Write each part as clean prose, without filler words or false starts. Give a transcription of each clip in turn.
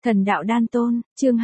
Thần đạo đan tôn, chương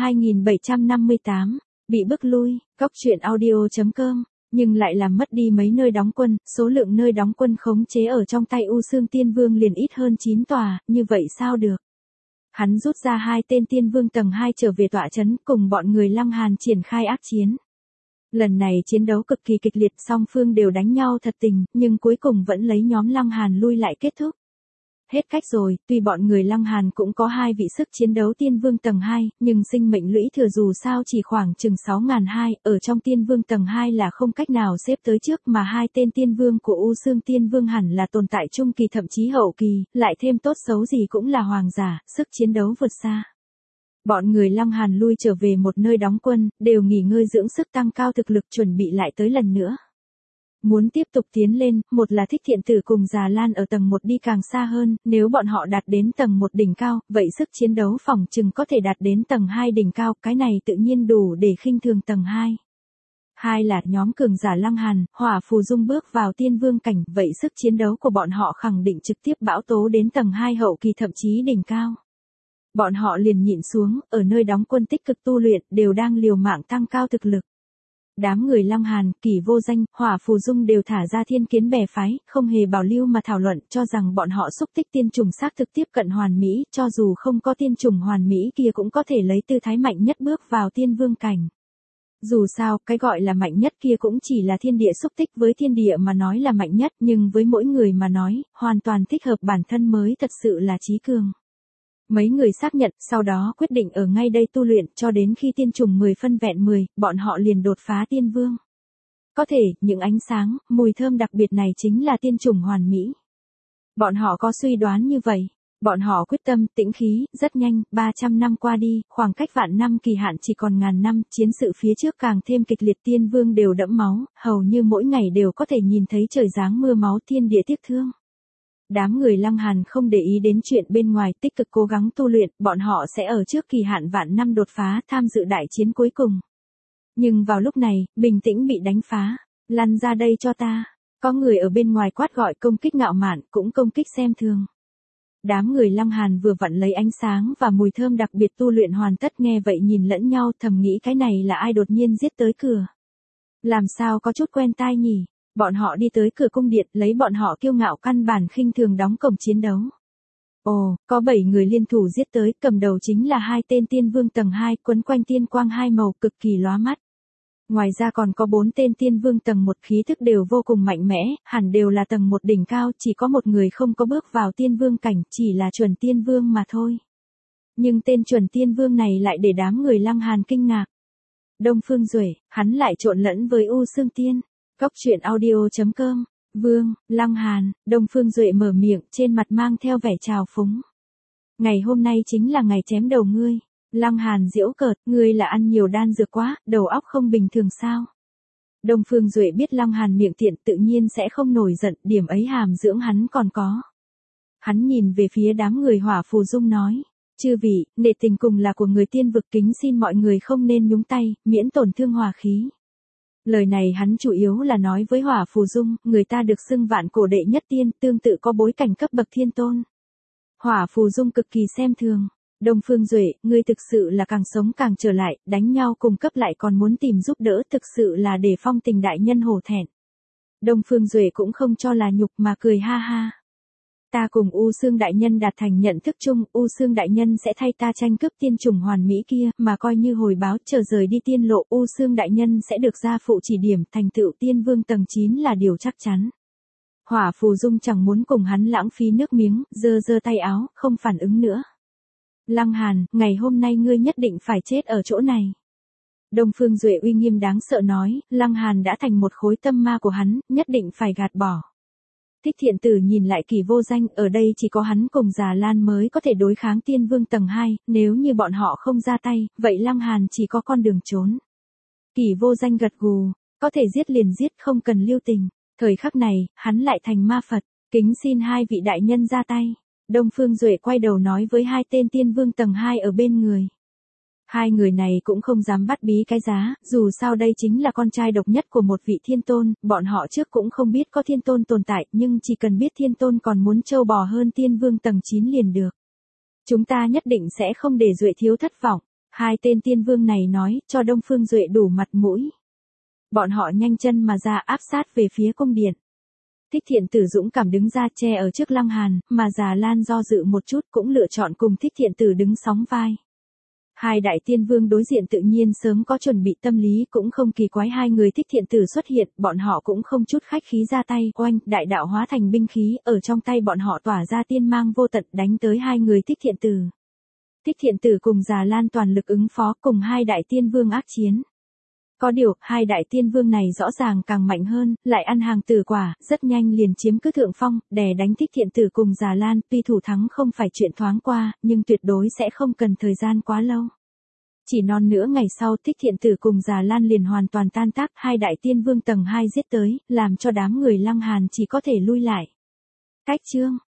2758, bị bức lui, góc truyện audio.com, nhưng lại làm mất đi mấy nơi đóng quân, số lượng nơi đóng quân khống chế ở trong tay U Xương Tiên Vương liền ít hơn 9 tòa, như vậy sao được? Hắn rút ra 2 tên tiên vương tầng 2 trở về tọa trấn cùng bọn người Lăng Hàn triển khai ác chiến. Lần này chiến đấu cực kỳ kịch liệt, song phương đều đánh nhau thật tình, nhưng cuối cùng vẫn lấy nhóm Lăng Hàn lui lại kết thúc. Hết cách rồi, tuy bọn người Lăng Hàn cũng có 2 vị sức chiến đấu tiên vương tầng 2, nhưng sinh mệnh lũy thừa dù sao chỉ khoảng chừng 6.200, ở trong tiên vương tầng 2 là không cách nào xếp tới trước, mà 2 tên tiên vương của U Xương Tiên Vương hẳn là tồn tại trung kỳ thậm chí hậu kỳ, lại thêm tốt xấu gì cũng là hoàng giả, sức chiến đấu vượt xa. Bọn người Lăng Hàn lui trở về một nơi đóng quân, đều nghỉ ngơi dưỡng sức tăng cao thực lực chuẩn bị lại tới lần nữa. Muốn tiếp tục tiến lên, một là Thích Thiện Tử cùng Già Lan ở tầng 1 đi càng xa hơn, nếu bọn họ đạt đến tầng 1 đỉnh cao, vậy sức chiến đấu phỏng chừng có thể đạt đến tầng 2 đỉnh cao, cái này tự nhiên đủ để khinh thường tầng 2. Hai là nhóm cường giả Lăng Hàn, Hỏa Phù Dung bước vào tiên vương cảnh, vậy sức chiến đấu của bọn họ khẳng định trực tiếp bão tố đến tầng 2 hậu kỳ thậm chí đỉnh cao. Bọn họ liền nhịn xuống, ở nơi đóng quân tích cực tu luyện, đều đang liều mạng tăng cao thực lực. Đám người Lăng Hàn, Kỷ Vô Danh, Hỏa Phù Dung đều thả ra thiên kiến bè phái, không hề bảo lưu mà thảo luận, cho rằng bọn họ xúc tích tiên trùng xác thực tiếp cận hoàn mỹ, cho dù không có tiên trùng hoàn mỹ kia cũng có thể lấy tư thái mạnh nhất bước vào tiên vương cảnh. Dù sao, cái gọi là mạnh nhất kia cũng chỉ là thiên địa xúc tích, với thiên địa mà nói là mạnh nhất, nhưng với mỗi người mà nói, hoàn toàn thích hợp bản thân mới thật sự là trí cường. Mấy người xác nhận, sau đó quyết định ở ngay đây tu luyện, cho đến khi tiên trùng 10 phân vẹn 10, bọn họ liền đột phá tiên vương. Có thể, những ánh sáng, mùi thơm đặc biệt này chính là tiên trùng hoàn mỹ. Bọn họ có suy đoán như vậy. Bọn họ quyết tâm, tĩnh khí, rất nhanh, 300 năm qua đi, khoảng cách vạn năm kỳ hạn chỉ còn ngàn năm, chiến sự phía trước càng thêm kịch liệt, tiên vương đều đẫm máu, hầu như mỗi ngày đều có thể nhìn thấy trời giáng mưa máu, thiên địa tiếc thương. Đám người Lăng Hàn không để ý đến chuyện bên ngoài, tích cực cố gắng tu luyện, bọn họ sẽ ở trước kỳ hạn vạn năm đột phá, tham dự đại chiến cuối cùng. Nhưng vào lúc này, bình tĩnh bị đánh phá. Lăn ra đây cho ta. Có người ở bên ngoài quát gọi, công kích ngạo mạn, cũng công kích xem thường. Đám người Lăng Hàn vừa vặn lấy ánh sáng và mùi thơm đặc biệt tu luyện hoàn tất, nghe vậy nhìn lẫn nhau, thầm nghĩ cái này là ai đột nhiên giết tới cửa. Làm sao có chút quen tai nhỉ? Bọn họ đi tới cửa cung điện, lấy bọn họ kiêu ngạo căn bản khinh thường đóng cổng chiến đấu. Ồ, có 7 người liên thủ giết tới, cầm đầu chính là 2 tên tiên vương tầng 2, quấn quanh tiên quang 2 màu cực kỳ lóa mắt. Ngoài ra còn có 4 tên tiên vương tầng 1, khí thức đều vô cùng mạnh mẽ, hẳn đều là tầng 1 đỉnh cao, chỉ có một người không có bước vào tiên vương cảnh, chỉ là chuẩn tiên vương mà thôi. Nhưng tên chuẩn tiên vương này lại để đám người Lăng Hàn kinh ngạc. Đông Phương Duệ, hắn lại trộn lẫn với U Xương Tiên. Góc truyện audio.com, Vương, Lăng Hàn, Đông Phương Duệ mở miệng, trên mặt mang theo vẻ trào phúng. Ngày hôm nay chính là ngày chém đầu ngươi. Lăng Hàn giễu cợt, ngươi là ăn nhiều đan dược quá, đầu óc không bình thường sao? Đông Phương Duệ biết Lăng Hàn miệng tiện tự nhiên sẽ không nổi giận, điểm ấy hàm dưỡng hắn còn có. Hắn nhìn về phía đám người Hỏa Phù Dung nói, chư vị, nể tình cùng là của người tiên vực, kính xin mọi người không nên nhúng tay, miễn tổn thương hòa khí. Lời này hắn chủ yếu là nói với Hỏa Phù Dung, người ta được xưng vạn cổ đệ nhất tiên, tương tự có bối cảnh cấp bậc thiên tôn. Hỏa Phù Dung cực kỳ xem thường. Đông Phương Duệ, ngươi thực sự là càng sống càng trở lại, đánh nhau cùng cấp lại còn muốn tìm giúp đỡ, thực sự là để Phong Tình đại nhân hổ thẹn. Đông Phương Duệ cũng không cho là nhục mà cười ha ha. Ta cùng U Xương đại nhân đạt thành nhận thức chung, U Xương đại nhân sẽ thay ta tranh cướp tiên trùng hoàn mỹ kia, mà coi như hồi báo, chờ rời đi tiên lộ, U Xương đại nhân sẽ được gia phụ chỉ điểm, thành tựu tiên vương tầng 9 là điều chắc chắn. Hỏa Phù Dung chẳng muốn cùng hắn lãng phí nước miếng, giơ tay áo, không phản ứng nữa. Lăng Hàn, ngày hôm nay ngươi nhất định phải chết ở chỗ này. Đông Phương Duệ uy nghiêm đáng sợ nói, Lăng Hàn đã thành một khối tâm ma của hắn, nhất định phải gạt bỏ. Thích Thiện Tử nhìn lại Kỷ Vô Danh, ở đây chỉ có hắn cùng Già Lan mới có thể đối kháng tiên vương tầng 2, nếu như bọn họ không ra tay, vậy Lăng Hàn chỉ có con đường trốn. Kỷ Vô Danh gật gù, có thể giết liền giết, không cần lưu tình. Thời khắc này, hắn lại thành ma Phật, kính xin 2 vị đại nhân ra tay. Đông Phương Duệ quay đầu nói với 2 tên tiên vương tầng 2 ở bên người. 2 người này cũng không dám bắt bí cái giá, dù sao đây chính là con trai độc nhất của một vị thiên tôn, bọn họ trước cũng không biết có thiên tôn tồn tại, nhưng chỉ cần biết thiên tôn còn muốn trâu bò hơn tiên vương tầng 9 liền được. Chúng ta nhất định sẽ không để Duệ thiếu thất vọng. Hai tên tiên vương này nói cho Đông Phương Duệ đủ mặt mũi. Bọn họ nhanh chân mà ra áp sát về phía cung điện. Thích Thiện Tử dũng cảm đứng ra che ở trước Lăng Hàn, mà Già Lan do dự một chút cũng lựa chọn cùng Thích Thiện Tử đứng sóng vai. Hai đại tiên vương đối diện tự nhiên sớm có chuẩn bị tâm lý, cũng không kỳ quái hai người Thích Thiện Tử xuất hiện, bọn họ cũng không chút khách khí ra tay, oanh, đại đạo hóa thành binh khí, ở trong tay bọn họ tỏa ra tiên mang vô tận đánh tới hai người Thích Thiện Tử. Thích Thiện Tử cùng Già Lan toàn lực ứng phó cùng hai đại tiên vương ác chiến. Có điều, hai đại tiên vương này rõ ràng càng mạnh hơn, lại ăn hàng tử quả, rất nhanh liền chiếm cứ thượng phong, đè đánh Thích Thiện Tử cùng Già Lan, tuy thủ thắng không phải chuyện thoáng qua, nhưng tuyệt đối sẽ không cần thời gian quá lâu. Chỉ non nữa ngày sau Thích Thiện Tử cùng Già Lan liền hoàn toàn tan tác, hai đại tiên vương tầng 2 giết tới, làm cho đám người Lăng Hàn chỉ có thể lui lại. Cách chương